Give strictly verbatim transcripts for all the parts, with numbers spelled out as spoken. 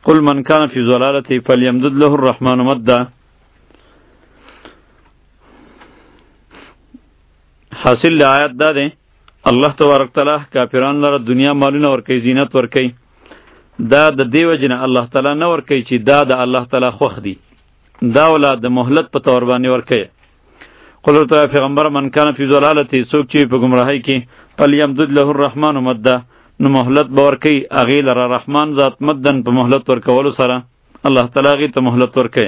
قل من کان فی ضلالته فلیمدد له الرحمن مدا. حاصل آیات دا ده الله تبارک تعالی کافرانو لره دنیا مالونه ورکوي، زینت ورکوي. دا د دیو جن الله تعالی نه ورکوي چې دا د الله تعالی خوښ دی، دا ولا د مهلت په تور باندې ورکوي. قل ورته پیغمبر من کان فی ضلالته، څوک چې په گمراهی کې، فلیمدد له الرحمن مدا، نو مهلت به ورکوي هغې لره رحمان ذات مدن په مهلت ورکولو سره الله تعالی هغې ته مهلت ورکوي.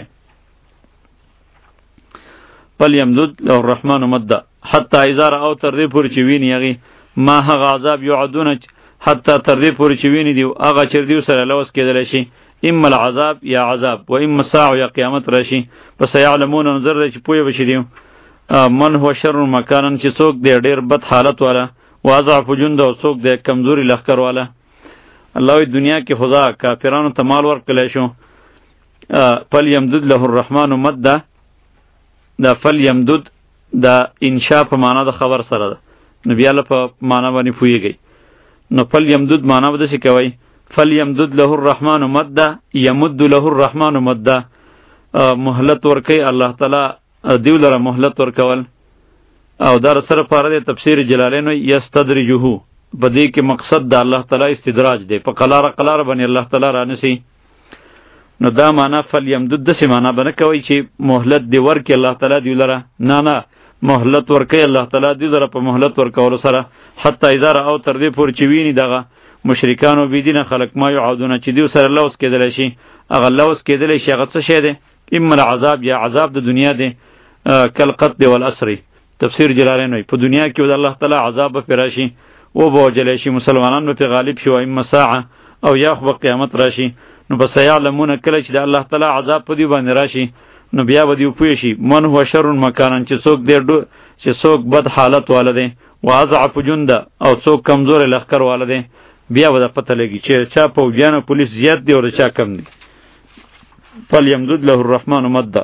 فلیمدد له الرحمن مدا حتی اذا رأوا، تر دې پورې چې ویني هغې ما هغه عذاب یوعدونه، حتی تر دې پورې چې ویني دي هغه چې دوی سره لوس کېدلی شي، اما العذاب یا عذاب و اما الساعه یا قیامت راشي. پس یعلمون نظر دی چې پوهه بشي دي من هو شر مکانا، چې څوک دی ډېر بد حالت والا، و اضعف جند، او څوک دی کمزوري لښکر والا. الله وی دنیا کې خدا کافرانو ته مال ورکړلی شو. فلیمدد له الرحمن مدا، دا فلیمدد دا انشاء په معنا د خبر سره ده، نو بیا له په معنا باندې پوهیږئ. نو فلیمدد معنا به داسې کوئ فلیمدد له الرحمن مدا، یمد له الرحمن مدا، مهلت ورکوي الله تعالی دیو لره مهلت ورکول. او دا سره پاره د تفسیر جلالین یستدرجه، په دې کې مقصد د الله تعالی استدراج دی، په قلاره قلاره باندې الله تعالی رانسی. نو دا معنا فلیمدد داسې معنا به نه کوئ چې مهلت دی ورکي الله تعالی دیو لره، نه نه، مهلت ورکوي الله تعالی دیو لره په مهلت ورکولو سره. حتی اذا رأوا، تر دې پورې چې ویني دغه مشرکان او بيدینه خلق ما یعودونه چې دیو سره لوس کېدلی شي، هغه لوس کېدلی شي هغه څه شی دی؟ اما العذاب یا عذاب د دنیا دی، کالقتل والاسر. تفسیر جلالین وایي په دنیا کې د الله تعالی عذاب به پرې راشي، و به وجلی شي، مسلمانان به پرې غالب شي، و اما ساعه، او یا خو به قیامت راشي. نو بس یعلمون، کله چې د الله تعالی عذاب په دې باندې راشي، نو بیا به دوی پوه شي من هو شر مکانا، چې څوک دی چې څوک بد حالت والا دی، و اضعف جند، او څوک کمزور لښکر والا دی. بیا به د پته لګي چې چا پوځیان او پولیس زیات دی او چا کم دی. فلیمدد له الرحمن مدا.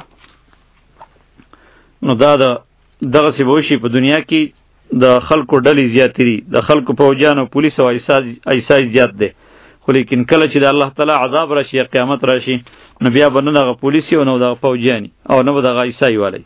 نو دا د دغسې به وشي په دنیا کې د خلکو ډلې زیاتې دي، د خلکو پوځیان او پولیس او ایسای زیات دی. خو لیکن کله چې د الله تعالی عذاب راشي یا قیامت راشي، نو بیا به نه دغه پولیسي او نه دغه پوځیاني او نه به دغه ایسای والی.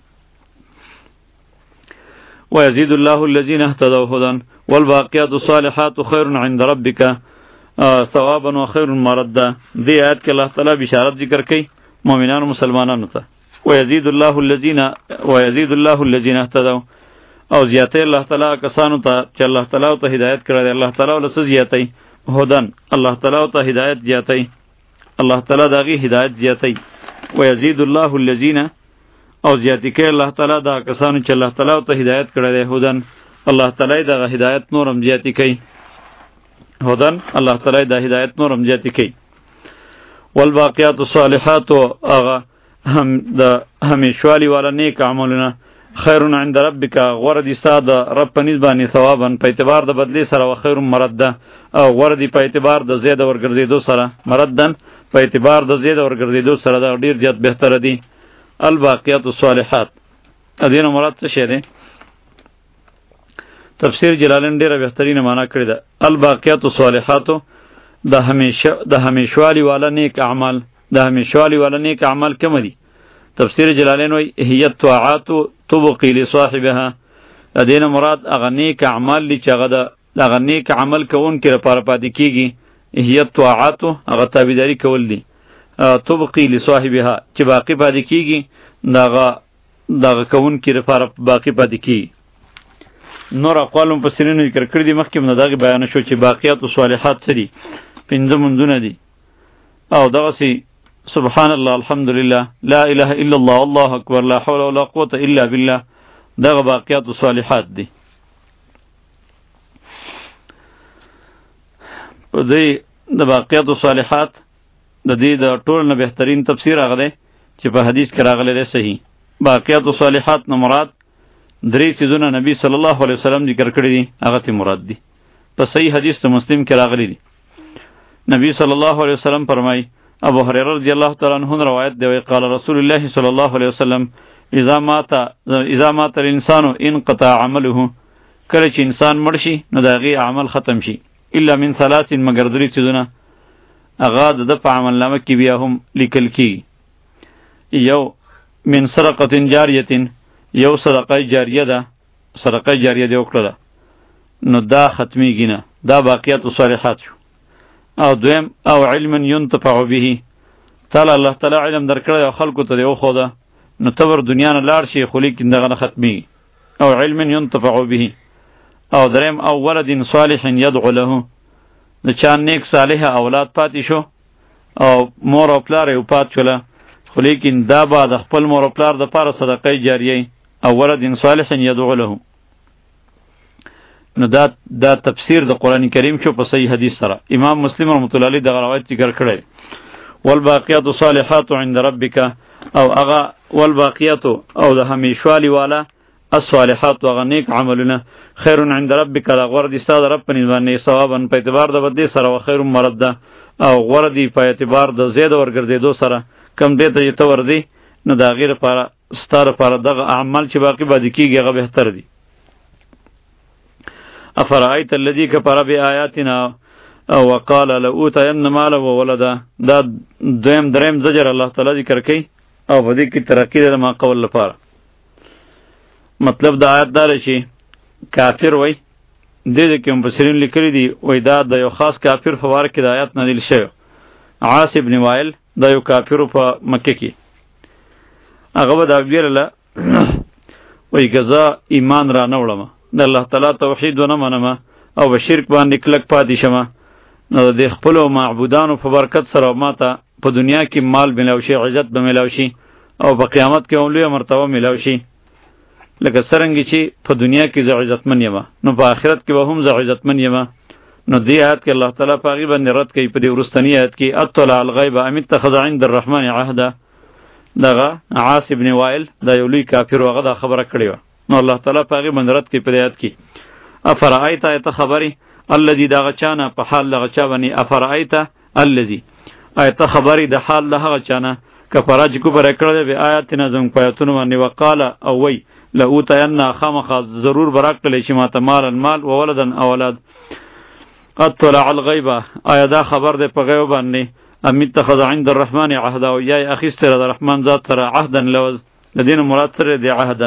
ويزيد الله الذين اهتدوا هدى والباقيات الصالحات خير عند ربك ثوابا وخير مردا. دې آیت کې الله تعالی بشارت ذکر کوي مؤمنانو مسلمانانو ته. ويزيد الله الذين ويزيد الله الذين اهتدوا، او زیاتې الله تعالی کسانو ته چې الله تعالی ته هدایت کړی دی، الله تعالی له څه زیاتې هدن، الله تعالی ته هدایت زیاتې، الله تعالی دغه هدایت زیاتې. ويزيد الله الذين، او زیاتی کوي الله تعالی دا کسانو چې الله تعالی ته هدایت کړی دی هدن، الله تعالی دغه هدایت نورم زیاتی کوي. هدن الله تعالی دا هدایت نورم زیاتی کوي. والباقیات الصالحات، هغه هم د همیشوالی والا نیک عملونه، خیر عند ربک، غوره دي ستا د رب په نسبت باندې، ثوابا په اعتبار د بدلی سره، و خیر مرده، او غوره دي په اعتبار د زیاده ورګرځېدو سره، مردن په اعتبار د زیاده ورګرځېدو سره دا ډیر زیات بهتره دي. الباقیات الصالحات ادینه مراد څه شی دی؟ تفسیر جلالین ډیره بهترینه معنا کړی ده. الباقیات الصالحات د همیشه د همیشوالی والا نیک اعمال، د همیشوالی والا نیک اعمال کوم دي؟ تفسیر جلالین وایي هي الطاعات تبقي لصاحبها. ادینه مراد هغه نیک اعمال دي چې هغه د هغه نیک عمل کوونکي لپاره پاتې کیږي. هي الطاعات هغه تابعداري کول دي، تبقي لصاحبها چې باقی پاتې کیږي، دغه دغه کوونکي لپاره باقی پاتې کیږي. نور اقوال مفسرینو ذکر کړی دي، مخکې نه دغه بیان شو چې باقیات او صالحات څه دي؟ پنځه منځونه دي، او دغسې سبحان الله، الحمدلله، لا اله الا الله، الله اکبر، لا حول ولا قوة الا بالله، دغه باقیات او صالحات دي. په دې د باقیات او صالحات د دې د ټول نه بهترین تفسیر هغه دی چې په حدیث کې راغلی دی صحیح. باقیات او صالحات نه مراد درې څیزونه نبی صلی الله علیه وسلم ذکر کړی دي، هغه ته مراد دي. په صحیح حدیث ته مسلم کې راغلی دي. نبی صلی الله علیه وسلم فرمای، ابو هريره رضی الله تعالی عنہ روایت دی، قال رسول الله صلی الله علیه وسلم اذا مات اذا مات الانسان انقطع عمله، کله چې انسان مړ شي نو د هغې عمل ختم شي، الا من ثلاث، مگر درې څیزونه، هغه د په عمل نامه کې بیا هم لیکل کیږي. یو من سرقه جاریه، یو صدقه جاریه ده، صدقه جاریه دی وکړه نو دا ختمیږي نه، دا باقیات صالحات شو. او دویم او علم ينتفع به، تعالی الله تعالی علم درکړی او خلکو ته دی وښوده نو ته ور دنیا نه لاړ شي خو لیکن دغه نه ختمیږي. او علم ينتفع به. او دریم او ولد صالح يدعو له، د چا نیک صالح اولاد پاتې شو او مور او پلار یې پات شوله خو لیکن دا به د خپل مور او پلار دپاره صدقه جاریه او ولد صالح يدعو له. نو دا دا تفسیر د قرآن کریم شو په صحیح حدیث سره. امام مسلم رحمۃ اللہ علیہ دغه روایت ذکر کړی. والباقیات الصالحات عند ربک، او هغه والباقیات او د همیشوالی والا الصالحات هغه نیک عملونه خیر عند ربک، دا غوره دي ستا د رب په نسبت باندې ثوابا په اعتبار د بدلې سره، و خیر مرده او غوره دي په اعتبار د زید ورګرځېدو سره. کم دې ته چې ته ورځې نو د هغې لپاره ستا لپاره دغه اعمال چې باقي پاتې کېږي هغه بهتر دي. افرأیت الذی کفر بآیاتنا وقال لأوتین مالا وولدا، دا دویم دریم زجر الله تعالی ذکر کوي او په دې کې ترقی ده ما قول لپاره. مطلب د آیت دا چې کافر وای دې دې کې مفسرین لیکلي دي وای دا د یو خاص کافر په واره کې د آیات نازل شوی. عاص ابن وائل دا یو کافر په مکه کې هغه به دا ویله وای ګزا ایمان را نه وړم د الله تعالی توحید ونه منم او به شرک باندې کلک پاتې شمه، نو د خپل معبودانو په برکت سره ماته په دنیا کې مال ملاو شي، عزت به ملاو شي او په قیامت کې هم لویه مرتبه ملاو شي. لکه څرنګه چې په دنیا کې زه عزتمن یم نو په آخرت کې به هم زه عزتمن یم. نو دې آیت کې الله تعالی په هغې باندې رد کوي. په دې وروستني آیت کې اطلع الغیب ام اتخذ عند الرحمن عهدا، دغه عاص ابن وائل دا یو لوی کافر و هغه دا خبره کړې وه. نو الله تعالی په هغې باندې رد کوي په دې آیت کې افرأیت آیت خبرې الذي دغه چا نه په حال دغه چا باندې افرأیت الذي آیت خبرې د حال د هغه چا نه کفره چې کفر یې کړی دی به آیاتنا زموږ په آیتونو باندې وقاله او وی لأوتین خامخا ضرور به راکړلی شي ماته مالا مال و ولدا اولاد. اطلع الغیب آیا دا خبر دی په غیب باندې ام اتخذ عند الرحمن عهدا، او یا یې اخیستی د رحمان ذات سره عهدا لوز، د دې نه مراد سره دی عهدا.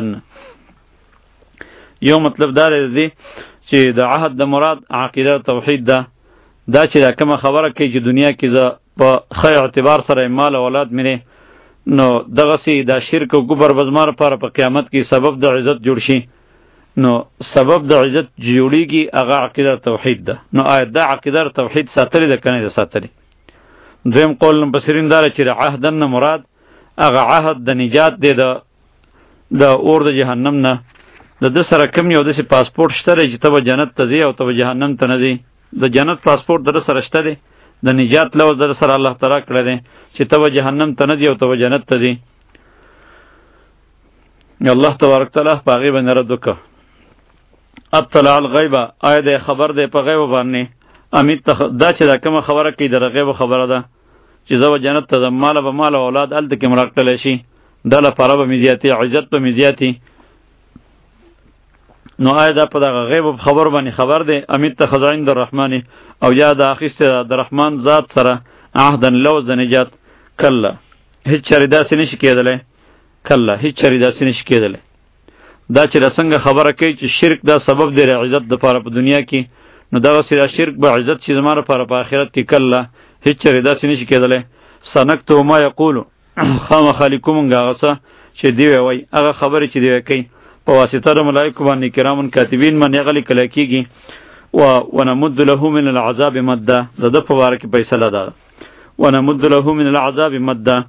یو مطلب دا دی چې د عهد د مراد عقیده توحید ده. دا چې دا کومه خبره کوي چې دنیا کې زه په ښه اعتبار سره مال او اولاد مینې نو دغسې دا شرک او کفر به زما لپاره په قیامت کې سبب د عزت جوړ شي، نو سبب د عزت جوړیږي هغه عقیده توحید ده. نو آیا دا عقیده توحید ساتلی ده که نه ده ساتلی؟ دویم قول مفسرین دا چې د عهدن نه مراد هغه عهد د نجات دی د اور د جهنم نه. د ده سره کوم یو داسې پاسپورټ شته دی چې ته به جنت ته ځې او ته به جهنم ته نه ځې. د جنت پاسپورټ د ده سره شته دی، د نجات لوز د ده سره الله تعالی کړی دی چې ته به جهنم ته نه ځې او ته به جنت ته ځې. الله تبارک تعالی په هغې باندې رد وکړه. اطلع الغیب آیا دی خبر دی په غیب باندې ام دا چې دا کومه خبره کوي د غیب خبره ده چې زه به جنت ته ځم، ماله به مال او اولاد هلته کې م راکړلی شي، دا لپاره به مې زیاتي عزت به مې زیاتي. نو آیا دا په دغه غیب خبر باندې خبر دی ام اتخذ عند الرحمن، او یا د اخیستی د رحمان ذات سره عهدا لوز د نجات؟ کله هیڅ چارې داسې نشي کېدلی، کله هیڅ چارې داسې نشي کېدلی. دا چې دا څنګه خبره کوي چې شرک دا سبب دی د عزت دپاره په دنیا کې، نو دغسې دا شرک به عزت شي زما لپاره په آخرت کې، کله هیڅ چارې داسې نشي کېدلی. سنکتب ما یقولو خامخا لیکو مونږ هغه څه چې دوی وایي، هغه خبرې چې دوی کوي په واسطه د ملائکو باندې کرامن کاتبین باندې هغه لیکلی کېږي. و ونمد له من العذاب مده، د ده په باره کې فیصله ده. ونمد له من العذاب مده،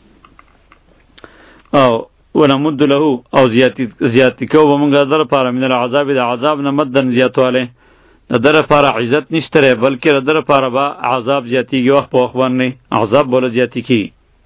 او ونمد له او زیاتی زیاتی کو به مونږ در لپاره من العذاب د عذاب نه مدن زیاتوالی، د ده لپاره عزت نشته دی بلکې د ده لپاره به عذاب زیاتیږي، وخت په وخت باندې عذاب به له زیاتي کېږي.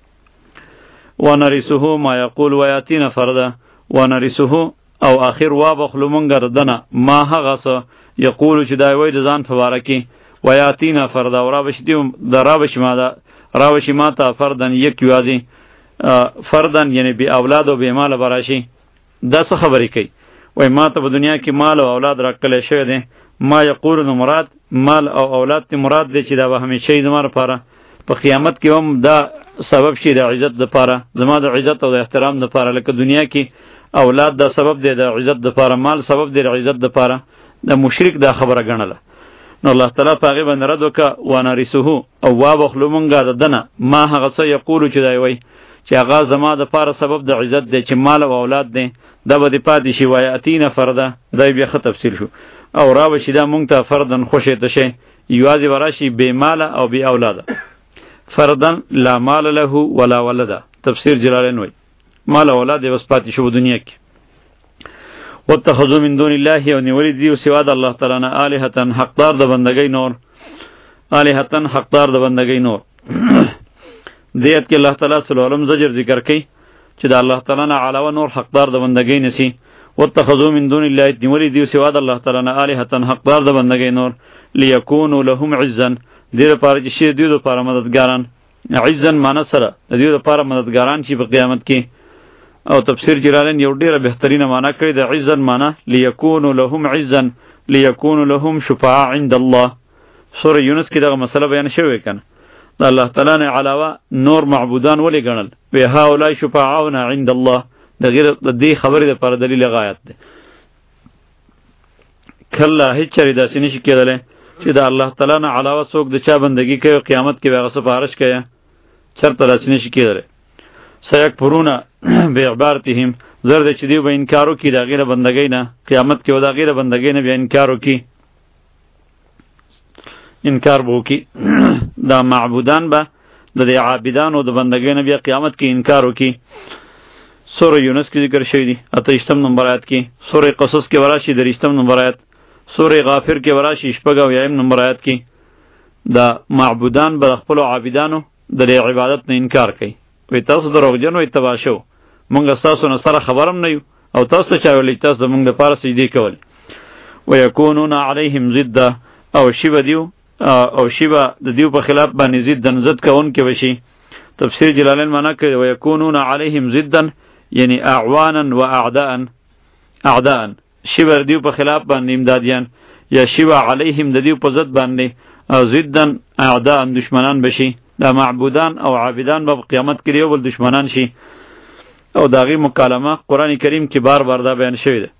ونرثه ما یقول ویاتینا فردا، ونرثه او آخر وابخلو مونږ دنه ما هغه څه یقولو چې دا وایي د ځان په باره کې ویاتینا فردا، او رابشي د رابشي ما ده رابشي ما ته فردن یک یوازې فردن یعنی بی اولاد او بی مال براشي. دا څه خبرې کوي؟ وای ما ته په دنیا کې مال او اولاد راکړلی شوی دی. ما یقول نو مراد مال او اولاد تی مراد دی چې دا به همیشه زما لپاره په قیامت کې هم دا سبب شي د عزت لپاره، زما د عزت او د احترام لپاره. لکه دنیا کې اولاد دا سبب دی د عزت لپاره، مال سبب دی د عزت لپاره، د مشرک دا خبره ګڼله. نو الله تعالی په هغې باندې رد وکړه، وانریسه او وابخلو مونږه د دنه ما هغه څه یقولو چې دی وایي چې هغه زما دپاره سبب د عزت دی، چې مال او اولاد دی دا به دې پاتې شي. وایاتینا فرده دا بیا ښه تفصیل شو، او را به شي دا مونږ ته فردن خوشېته شي، یوازې به راشي بې ماله او بې اولاده. فردن لا مال له ولا ولده، تفسیر جلالین وایي مال او اولاد یې بس پاتې شو دنیا کې. واتخذوا من دون الله، او نیولی دیو سوا د الله تعالی نه الهتن حقدار د بندګۍ نور، الهتن حقدار د بندګۍ نور. دیت کې الله تعالی سلام زجر ذکر کوي چې د الله تعالی نه علاوه نور حقدار د بندګۍ نسی. واتخذوا من دون الله، نیولی دیو سوا د الله تعالی نه الهتن حقدار د بندګۍ نور، لیکونوا لهم عزا، دې لپاره چې شي دوی لپاره مددګاران. عزا معنی سره د دوی لپاره مددګاران شي په قیامت کې. او تفسیر جلالین یو ډیره بهترینه معنی کړی د عزا معنی لیکونوا لهم عزا، لیکونوا لهم شفعاء عند الله. سوره یونس کې دغه مسله بیان شوی کنه، د الله تعالی نه علاوه نور معبودان ولې ګڼل؟ وی هؤلاء شفعاؤنا عند الله، د غیر د دې خبرې لپاره دلیل غایت دی. کله هیڅ چری داسې نشي کېدلی چې د الله تعالی نه علاوه څوک د چا بندگی کوي قیامت کې به هغه سفارش کوي، چرته داسې نشي کېدلی. سیکفرون بعبارتهم، زر دی چې دوی به انکار وکړي د هغې د بندګۍ نه، قیامت کې به د هغې د بندګۍ نه بیا انکار وکړي، انکار به وکړي. دا معبودان به د دې عابدانو د بندګۍ نه بیا قیامت کې انکار وکړي. سوره یونس کې ذکر شوی دی اته ویشتم نمبر آیت کې، سوره قصص کې وراشي دریشتم نمبر آیت، سوره غافر کې وراشي شپږ اویایم نمبر آیت کې. دا معبودان به د خپلو عابدانو د دې عبادت نه انکار کوي، وی تاسو دروغجن وئ، تباه شو، مونږ ستاسو نه سره خبر هم نه یو، او تاسو ته چا ویلي تاسو زمونږ دپاره سجدې کولې. ویکونون علیهم ضده، او شي به دیو او شي به د دیو په خلاف باندې ضدن ضد کوونکي به شي. تفسیر جلالین معنا کوي ویکونون علیهم ضدن یعنی اعوانا و اعداء، اعداء شي به دیو په خلاف باندې امدادیان، یا شي به علیهم د دیو په ضد باندې ضدن اعداء دشمنان بشي. دا معبودان او عابدان به قیامت کې یو بل دشمنان شي. او داغي مکالمه قرآن کریم کې بار بار دا بیان شوی ده.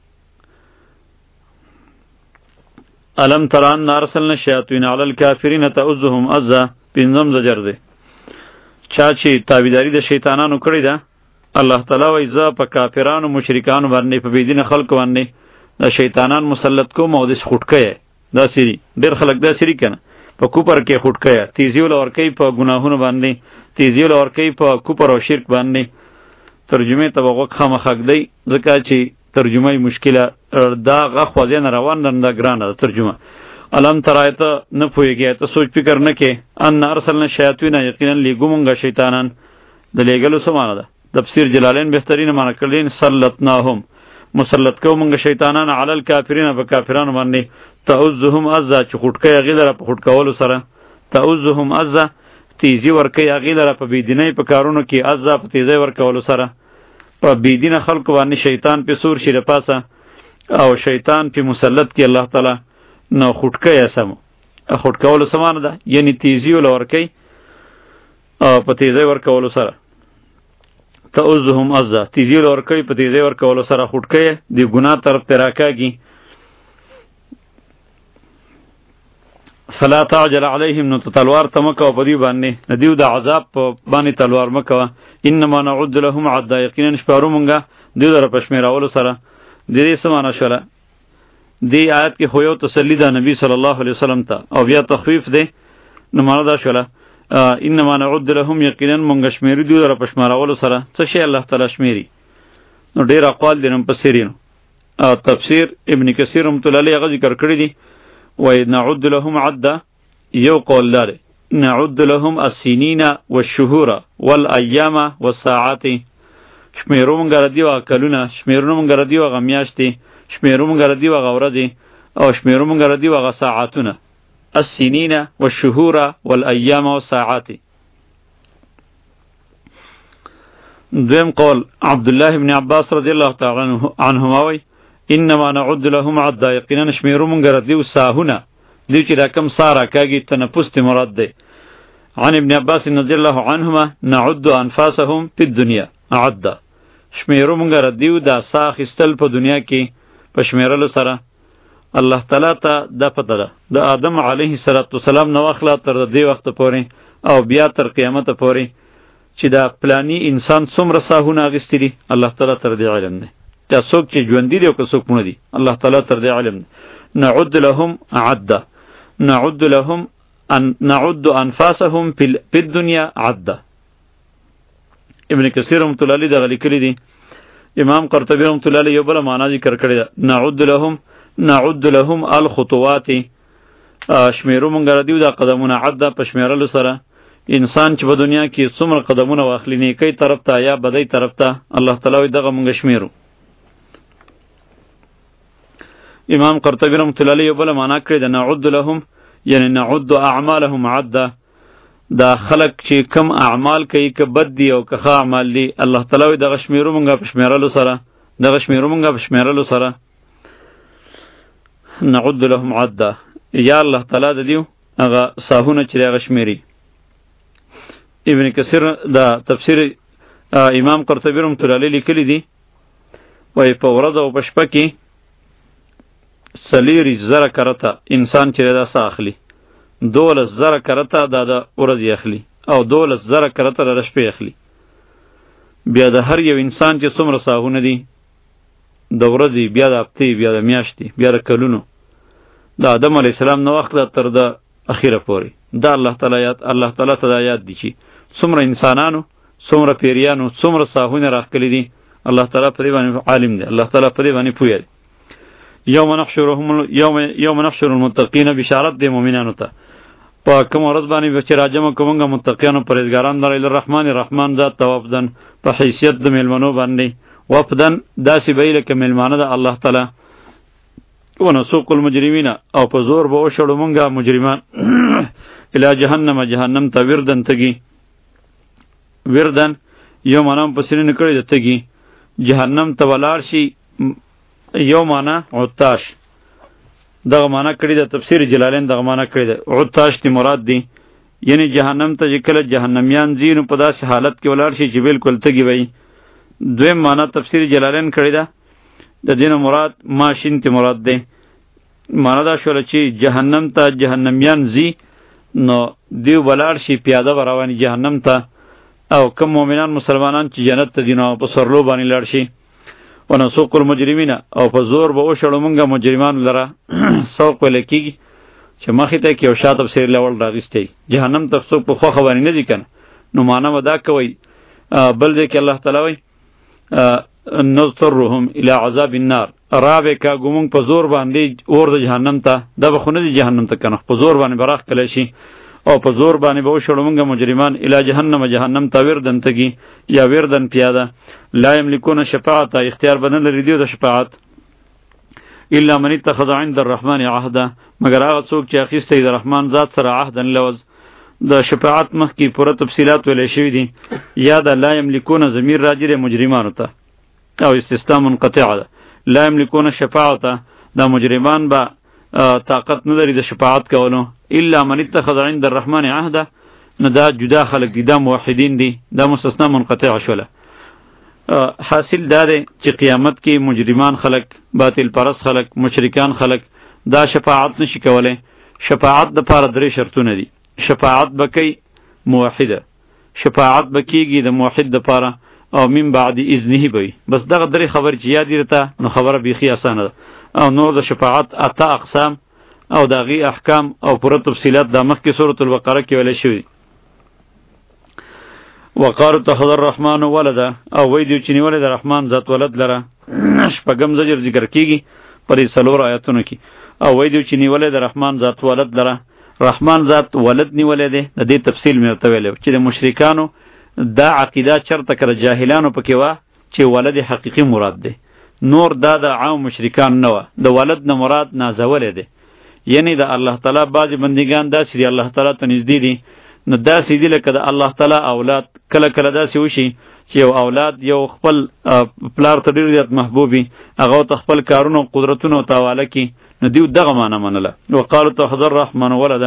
الم تر ان ارسلنا الشیاطین علی الکافرین تعزهم عزا، پنځم زجر ده. چا چې تابعداري د شیطانانو کړی ده، الله تعالی وایي زه په کافرانو مشرکانو باندې په بيدینه خلق باندې د شیطانان مسلط کوم او د خټکې دا سری ډېر خلک دا سری کنه په کوپر کې خټکې تیزی ول ورکی په ګناهونو باندې، تیزی ول ورکی په کوپر او شرک باندې. ترجمه ته وګ خامخګ دی ځکه چې ترجمه مشکله دا غ خوځین روان نه ګرانه ترجمه. الم ترایت نه پویږي ته سوچ فکر نه کې ان ارسلنا الشیاطین، یقینا لګومږه شیطانان. د لګلو سمانه ده تفسیر جلالین بهترین معنی کړلین سلطناهم، مسلط کومږه شیطانان علی الکافرین، په کافرانو باندې. تعوذهم عزا، چې خټکې غیلره په خټکولو سره، تعوذهم عزا تیزی ورکی غیلره په بيدینۍ په کارونو کې، عزا په تیزی ورکولو سره په بيدینه خلق باندې شیطان په سور شي پاسه او شیطان په مسلط کې الله تعالی نو خټکې سم خټکولو سمانه ده، یعنی تیزی ول ورکی او په تیزی ورکولو سره. تعوذهم عزا تیزی ول ورکی په تیزی ورکولو سره خټکې دی ګناه طرف ته راکاږي. فلا تعجل علیهم، نو تلوار تمکه په دی باندې ندیو د عذاب په باندې تلوار مکه. انما نعد لهم عدا، یقینا شپارو مونږه دیو در پشمیراولو سره. د دې سمانه شوله دی آیت کې خو یو تسلی ده نبی صلی الله علیه وسلم ته، او بیا تخفیف دی. نو معنا دا شوله انما نعد لهم، یقینا مونږ شمیرو دیو در پشمیراولو سره. څه شی الله تعالی شمیري؟ نو ډیر اقوال دي نن پسیرینو. تفسیر ابن کثیر رحمۃ اللہ علیہ ذکر کړی دی وی نعد لهم عدا، یو قول داره نعد لهم السنین والشهور والایام والساعات، شمیرو مونږ ردی وا کلونه، شمیرو مونږ ردی وا غمیاشتي، شمیرو مونږ ردی وا غورځي، او شمیرو مونږ ردی وا غ ساعاتونه. السنین والشهور والایام والساعات. دویم قول عبد الله بن عباس رضی الله تعالی عنهما وی انما نعد لهم عدا، یقینا شمیرو مونږ ردیو ساهونه، دیو چې رقم سارا کاږي تنفس ته مراد دی. عن ابن عباس رضی الله عنهما نعد انفاسهم فی الدنیا عد شمیرو مونږ ردیو دا ساخ استل په دنیا کې په شمیرلو سره الله تعالی ته د پته ده د آدم علیه السلام نو اخلا تر دې وخت پورې او بیا تر قیامت پورې چې دا پلانی انسان څومره ساهونه اغستري الله تعالی تر دې علم ده دا څوک چې ژوند دي او که څوک مړ دي الله تعالی تر دې علم ده نعد لهم عد نعد لهم ان نعد انفاسهم في الدنيا عد ابن کثیر رحمۃ اللہ علیہ دغه لیکلی دی امام قرطبی رحمۃ اللہ علیہ یو بل معنا ذکر کړی ده نعد لهم نعد لهم الخطوات شمیرو مونږ ردیو دا قدمونه عد په شمیرلو سره انسان چې په دنیا کې څومره قدمونه واخلي نیکی طرف ته یا بدی طرف ته الله تعالی دغه مونږ شمیرو امام قرطبی رحمۃ اللہ علیہ یو بل معنا کړی ده نعد لهم یعنی نعد اعمالهم عد دا خلق چې کم اعمال کوي که بد دی او که ښه اعمال دي الله تعالی دغه شمیرو مونږه په شمیرلو سره دغه شمیرو مونږه په شمیرلو سره نعد لهم عد یا الله تعالی د دیو هغه ساهونه چې هغه شمیري ابن کثیر دا تفسیر امام قرطبی رحمۃ اللہ علیہ لیکلی دی وای په ورځ او په شپه کې سلیری زره کرته انسان چې دا ساخلی دولس زره کرته دا د ورځې اخلي او دولس زره کرته د شپې اخلي بیا د هر یو انسان چې څومره ساهونه دي د ورځې بیا د هفتې بیا د میاشتې بیا د کلونو د آدم علیه السلام نه واخله تر د اخیره پورې دا الله تعالی یاد الله تعالی ته دا یاد دي چې څومره انسانانو څومره پیریانو څومره ساهونه راخکلي دي الله تعالی په دې باندې عالم دی الله تعالی په دې باندې پوهه دی یوم نحشرهم یوم یوم نحشر المتقین بشارت دی مؤمنانو ته په کوم ورځ باندې چې راجمه کومګه متقینو پرهیزګاران در اله الرحمن الرحمن ذات توفدن په حیثیت د میلمنو باندې وفدن داسې به لکه میلمانه د الله تعالی ونسوق المجرمین او په زور به وشړو مونږه مجرمان الی جهنم جهنم ته وردن تگی وردن یو معنی په سینې نکړی د تگی جهنم ته ولاړ شي یو معنی عطاش دغه معنی کړی د تفسیر جلالین دغه معنی کړی د عطاش تی مراد دی یعنی جهنم ته چې کله جهنميان زینو په داسې حالت کې ولاړ شي چې بالکل تگی وي دویم معنی تفسیر جلالین کړی ده د دین مراد ماشین تی مراد دی معنی دا شول چې جهنم ته جهنميان زی نو دیو بلاړ شي پیاده رواني جهنم ته او کوم مؤمنان مسلمانان چې جنت ته دینو په سرلو باندې لاړ شي ونسوق المجرمین او په زور به وشړو مونږه مجرمان لره سوق ولکیږي چې مخې ته کې او شاته سیر لول راغستی جهنم ته څوک په خوخه باندې نه دي کنه نو معنی ودا کوي بل دې کې الله تعالی وایي نضطرهم الى عذاب النار رابع کا ګمون په زور باندې اور د جهنم ته د بخونه د جهنم ته کنه په زور باندې براخ کله شي او په زور باندې به وشړو مونږه مجرمان الی جهنم جهنم ته وردن تگی یا وردن پیاده لا یملکون شفاعت اختیار بدن لري دی د شفاعت الا من اتخذ عند الرحمن عهدا مگر هغه څوک چې اخیسته د رحمان ذات سره عهدن لوز د شفاعت مخ کی پوره تفصيلات ویل شوی دي یا د لا یملکون ضمیر راجر مجرمانو ته او استثناء منقطع ده لا یملکون شفاعت دا مجرمان با طاقت نه لري د شفاعت کولو الا من اتخذ عند الرحمن عهدا نه دا جدا خلق دي دا موحدین دي دا مستثنا منقطع شوله حاصل دا ده چې قیامت کې مجرمان خلق باطل پرست خلق مشرکان خلق دا شفاعت نشي کولای شفاعت د پاره درې شرطونه دي شفاعت بکی موحده شفاعت بکیږي د موحد د پاره او من بعد اذنه بی بس دغه درې خبر چې یاد درته نو خبره بیخي اسانه ده او نور د شفاعت اته اقسام او دغه احکام او پوره تفصيلات د مخکې سورۃ البقره کې ویل شوی وقار اتخذ الرحمن ولدا او وای دی چې نیول د رحمان ذات ولد لره شپږم زجر ذکر کیږي پرې څلور آیاتونو کې او وای دی چې نیول د رحمان ذات ولد لره رحمان ذات ولد نیولې ده د دې تفصیل مې ورته ویل چې د مشرکانو دا عقیده چرته کړه جاهلانو پکې وا چې ولد حقیقی مراد ده نور دا د عام مشرکان نه و د ولد نه مراد نازولې ده یعنی د الله تعالی بعضی بندگان دا سری الله تعالی ته نږدې دي نو دا سیدی لکه د الله تعالی اولاد کله کله دا سی وشي چې یو اولاد یو خپل پلار ته ډیر زیات محبوبي هغه ته خپل کارونو قدرتونو تاواله کی نو دیو دغه معنی منله وقالو اتخذ الرحمن ولدا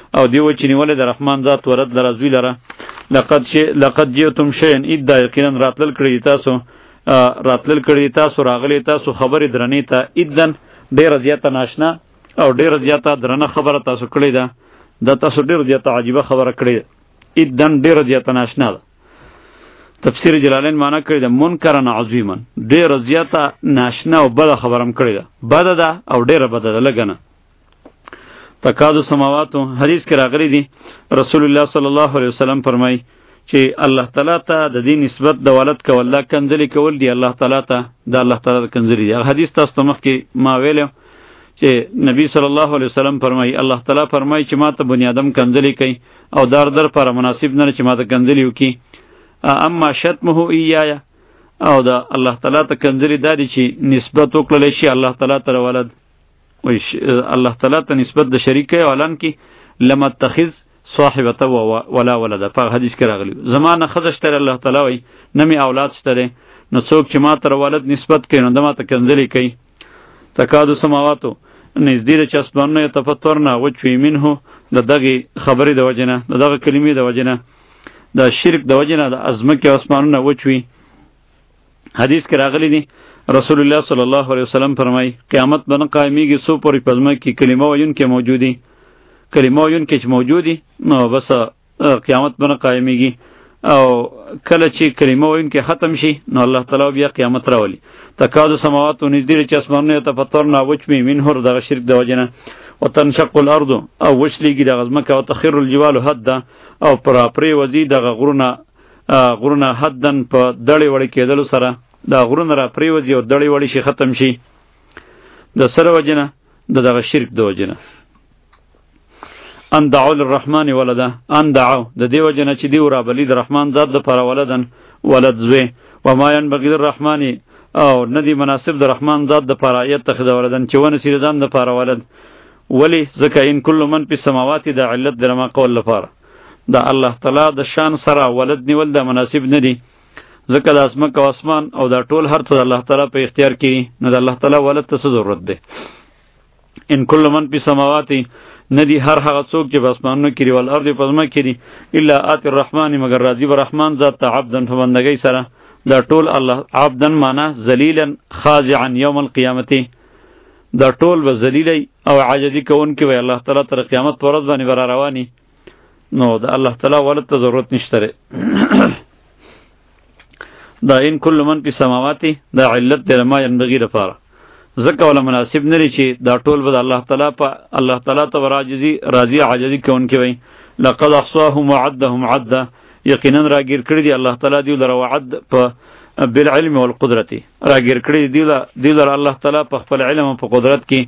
او دیو چې نیولې د رحمان ذات ورد لرزوی لره لقد شی لقد جئتم شیئا ادا یقینا راتل کړی تاسو راتل کړی تاسو راغلی تاسو خبرې درنې ته ادن ډیر زیاته ناشنا او ډیر زیاته درنه خبره تاسو کړی ده د تاسو ډیر زیاته عجیبه خبره کړی ادن ډیر زیاته ناشنا ده. تفسیر جلالین معنی کړی ده منکرن عظیما ډیر زیاته ناشنا او بده خبرم کړی ده بده ده او ډیر بده ده لګنه. تکادو سماواتو حدیث کې راغلی دی رسول الله صلی الله علیه وسلم فرمای چې الله تعالی ته د دې نسبت د ولادت کول لا کنځلي کول دی الله تعالی ته د الله تعالی د کنځلي دی. حدیث تاسو ته مخکې ما ویلو چې نبی صلی الله علیه وسلم فرمای الله تعالی فرمای چې ما ته بنی آدم کنځلي کوي او دار در پر مناسب نه چې ما ته کنځلي وکي. اما شتمه ایایا او د الله تعالی ته کنځلي دادی چې نسبت وکړل شي الله تعالی ته ولادت ویش الله تعالی ته نسبت د شریک اعلان کی لم تخذ صاحبته ولا ولد په حدیث کې راغلی زمانه خزشتره الله تعالی وی نمی اولاد شته نو څوک چې ما تر ولد نسبت کوي نو دما ته کنځلي کوي. تکادو سماواتو نږدې د چسبانه یتفطرنا وجوی منه د دغه خبرې د وجنه د دغه کلمې د وجنه د شرک د وجنه د ازمکه اسمانونه وچوي. حدیث کې راغلی دی رسول الله صلی الله علیه وسلم فرمای قیامت بن قائمیږي سو پوری پزما کی کلمه وین کې موجودی کلمه وین کې موجودی نو بس قیامت بن قائمیږي او کله چې کلمه وین کې ختم شي نو الله تعالی بیا قیامت راولي. تکاد سماوات نږدې چې اسمانونه تفطرنا وچمی منه دغه شرک د وجنه وتنشق الارض او وشلیږي د غزمکه او تخر الجبال حدا او پر پرې وزي د غرونه غرونه حدن په دړې وړ کېدل سره دا غرونه را پریوځي او دړې وړي شي ختم شي د سره وجنه د دغه شرک د وجنه. ان دعوا للرحمن ولدا ان دعوا د دې وجنه چې دی ورا بلی د رحمان ذات د پر ولدن ولد زوی و ما ينبغي للرحمن او ندی مناسب د رحمان ذات د پر ایت تخذ ولدن چې ونه سیدان د پر ولد ولی زکه ان کل من په سماوات د علت درما قول لپاره د الله تعالی د شان سره ولد نیول د مناسب ندی ځکه د اسمک او اسمان او دا ټول هر څه د الله تعالی په اختیار کې نو د الله تعالی ولادت ته ضرورت ده. ان کل من فی السماوات ندی هر هغه څوک چې په اسمانونو کې او الارض په ځمکه کې دي الا ات الرحمن مگر راضی به رحمان ذات عبدن په بندګۍ سره دا ټول الله عبدن معنا ذلیلا خاضعا یوم القیامت دا ټول به ذلیلی او عاجزی کوون کې وي الله تعالی تر قیامت پر ورځ باندې بر رواني نو د الله تعالی ولادت ته ضرورت نشته. دا ان کل من فی السماوات دا علت د ما ينبغي لپاره زکه ولا مناسب نری چې دا ټول به الله تعالی په الله تعالی ته راجزي راضی عاجزی کون کې وي. لقد احصاهم وعدهم عدا یقینا راګیر کړی دی الله تعالی دی لره وعد په بالعلم والقدرت راګیر کړی دی دی لره الله تعالی په خپل علم او په قدرت کې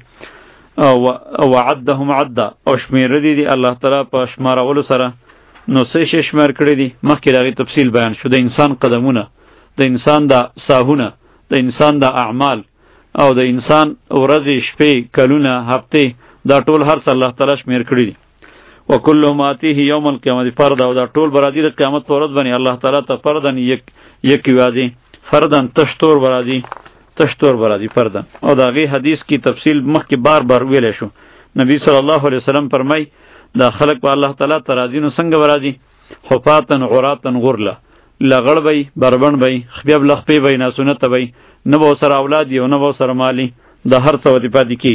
او وعدهم عدا او شمیر دی دی الله تعالی په شمارولو سره نو څه شمیر کړی دی مخکې دغه تفصیل بیان شو د انسان قدمونه د انسان د ساهونه د انسان د اعمال او د انسان ورځې شپې کلونه هفته دا ټول هر څه الله تعالی شمیر کړی دي. وکلهم آتیه یوم القیامت فردا او دا ټول برادی د قیامت پر ورځ باندې الله تعالی ته فردن یک یک وازی فردن تشتور برادی تشتور برادی فردن او دا غي حدیث کی تفصیل مخکې بار بار ویل شو. نبی صلی الله علیه وسلم فرمای دا خلق په الله تعالی ترازی نو څنګه برادی حفاتن عراتن غرله لغړ بی بربند بی خبیب لخپی بی ناسونت بی نبو سر اولادی و نبو سر مالی دا هر څه ودی پاتې کی.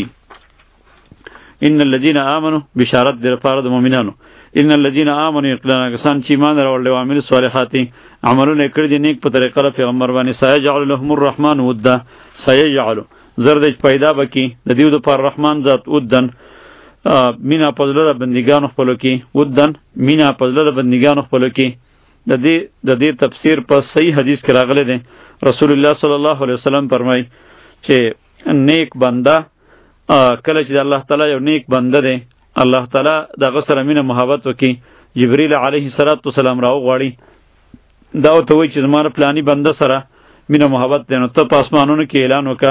ان الذين امنوا بشارت در فرض مؤمنانو ان الذين امنوا یقینا کسان چې ایمان راوړل او عمل صالحات عملونه کړی دي نیک په طریقه را پیغمبر باندې سایجعل لهم الرحمن ودا سایجعل زرد پیدا بکی د دیو د پر رحمان ذات ودن مینا پزله د بندګانو خپل کی ودن مینا پزله د بندګانو خپل کی د دې د دې تفسیر په صحیح حدیث کې راغلی دی. رسول الله صلی الله علیه وسلم فرمای چې نیک بنده کله چې الله تعالی یو نیک بنده دی الله تعالی دغه سره مینه محبت وکي جبرئیل علیه السلام راو غواړي دا ته وایي چې زماره پلانی بنده سره مینه محبت دی نو ته په اسمانونو کې اعلان وکړه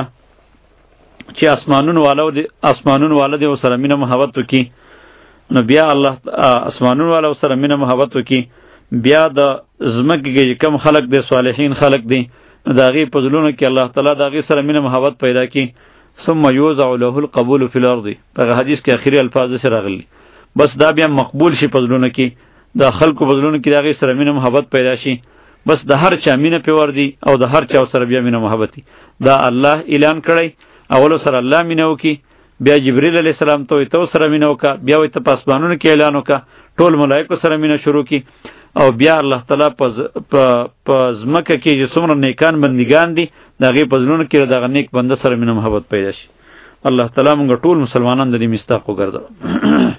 چې اسمانونو والو دی اسمانونو والو دی سره مینه محبت وکي نو بیا الله اسمانونو والو سره مینه محبت وکي بیا د زمکه کې کم خلق دي صالحین خلق دي داغي پزلونه کې الله تعالی داغي سره مینه محبت پیدا کی ثم یوزع له القبول فی الارض په حدیث کې اخیری الفاظ سره راغلي بس دا بیا مقبول شي پزلونه کې د خلکو پزلونه کې دغه سره مینه محبت پیدا شي بس د هر چا مینه په ور دي او د هر چا سره بیا مینه محبت دا الله اعلان کړی اول سره الله مینه وکي بیا جبرئیل علیه السلام ته تو سره مینه وکا بیا وي ته پاسبانونو کې اعلان وکا ټول ملائکه سره مینه شروع کی او بیا الله تعالی په زمکه کې چې څومره نیکان بندگان دي دغه پزلونه کې دغه نیک بنده سره مینه محبت پیدا شي الله تعالی موږ ټول مسلمانان د دې مستحق وګرځو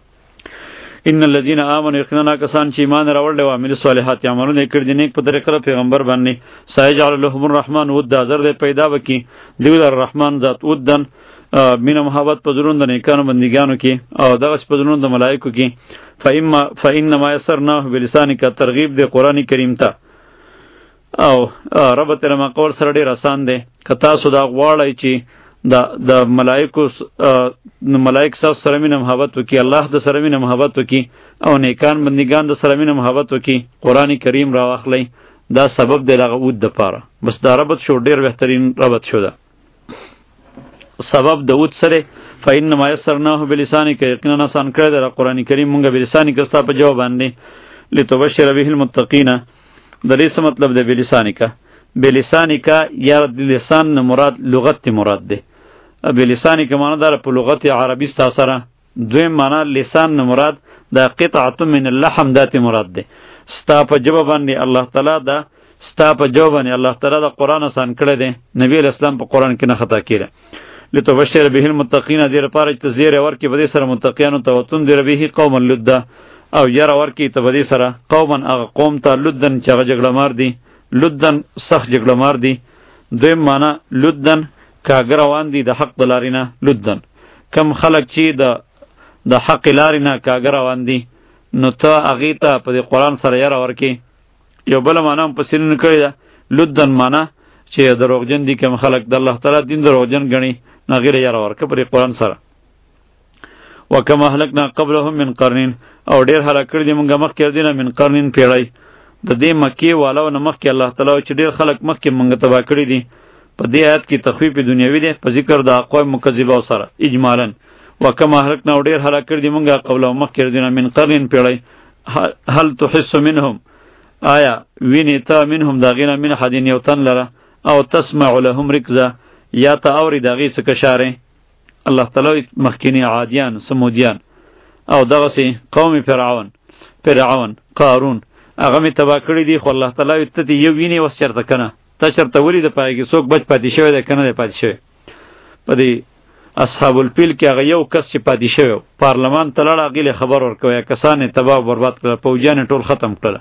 ان الذين امنوا يقينا کسان چې ایمان راوړل او عمل صالحات عملونه کړی دي نیک په طریقه پیغمبر باندې سایجعل لهم الرحمن ود ازر دې پیدا وکي دی الرحمن ذات ودن مینه محبت په زړونو د نیکانو بندګانو کې او دغه په زړونو د ملائکو کې فإما فإنما يسرناه بلسانك ترغیب د قران کریم ته او رب تعالی ما قول سره ډیر آسان دی کتا سودا غواړی چې د د ملائکو ملائک سره مینه محبت وکي الله د سره مینه محبت وکي او نیکان بندگان د سره مینه محبت وکي قران کریم را واخلي دا سبب دی لغه ود د پاره بس دا ربط شو ډیر بهترین ربط شو دا سبب د ود سره فإنما يسرناه بلسانك یقینا آسان کړی د قران کریم مونږه بلسانک ستا په جواب باندې لتبشر به المتقین د دې څه مطلب دی بلسانک بلسانک یا د لسان مراد لغت مراد دی بلسانک معنی دار په لغت عربی ستا سره دویم معنی لسان مراد د قطعه من اللحم ذات مراد دی ستا په جواب باندې الله تعالی دا ستا په جواب باندې الله تعالی د قران آسان کړی دی نبی اسلام په قران کې نه خطا کړي لتبشر به المتقین دیر پاره چې زیر ورکی بده سره متقیانو ته وتون دیر به قوم لد او یرا ورکی ته بده سره قومن هغه قوم ته لدن چې هغه جګړه مار دي لدن سخت جګړه مار دي دوی معنا لدن کاګ روان دي د حق دلارینا لدن کم خلق چې د د حق لارینا کاګ روان دي نو ته هغه ته په قرآن سره یرا ورکی یو بل معنا په سینن کړی لدن معنا چې دروغجن دي کم خلق د الله تعالی دین دروغجن غني نغیر یاره ورکه پر قرآن سره وکما هلکنا قبلهم من قرنین او ډیر هلاک کړي دي مونږه مخ کړي دي من قرنین پیړی د دې مکی والو نه مخ کې الله تعالی چې ډیر خلک مخ کې مونږه تبا کړي دي په دې آیت کې تخفیف دنیوي دی په ذکر د اقوام مکذبه سره اجمالا وکما هلکنا ډیر هلاک کړي دي مونږه قبلهم مخ کړي دي من قرنین پیړی هل تحس منهم آیا ویني ته منهم داغینا من حدین یو تن لره او تسمع لهم رکزه یا تا اوری داغی څه کشاره الله تعالی مخکینی عادیان سمودیان او دغه سي قوم فرعون فرعون قارون هغه می تبا کړی دی خو الله تعالی ته یو ویني وسچرته کنه ته چرته ولې د پایږي څوک بچ پاتې شوی دی کنه دی پاتې شوی په دې اصحاب الفیل کې هغه یو کس چې پاتې شوی پارلمان ته لړ غیله خبر ورکوي کسانه تباہ برباد کړ پوجان ټول ختم کړل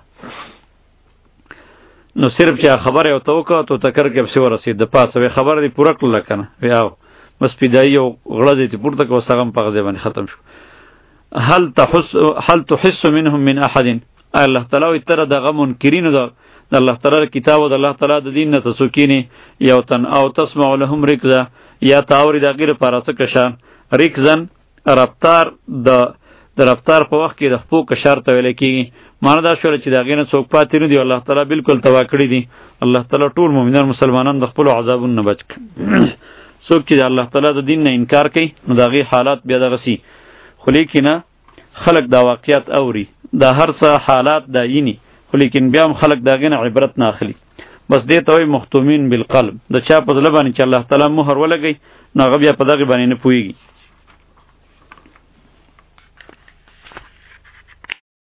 نو صرف چې خبره او توکه تو تکر کې په ورسید د پاسه خبر دی پوره کړل کنه بیا بس پیدای او غړځې ته پورته کو سغم په غزه باندې ختم شو هل تحس هل تحس منهم من احد الله تعالی تر د منکرین د الله تعالی کتاب او د الله تعالی د دین نه تسکینی یو تن او تسمع لهم رکزه یا تاوری د غیر پاراسه کشان رکزن رفتار د د رفتار په وخت کې د خپو کشار ته ویل کیږي معنی دا شوله چې دا غینه څوک پاتې نه دی الله تعالی بالکل توا کړی دی الله تعالی ټول مؤمنان مسلمانان د خپل عذابونو نه بچ څوک چې الله تعالی د دین نه انکار کوي نو دا غي حالات بیا دغه سي خو لیکنه خلق دا واقعیت اوري دا هر څه حالات دا یینی خو لیکن بیا هم خلق دا غینه عبرت نه اخلي بس دې ته وي مختومین بالقلب د چا په ځل باندې چې الله تعالی مهر ولګي نو هغه بیا په دغه باندې نه پويږي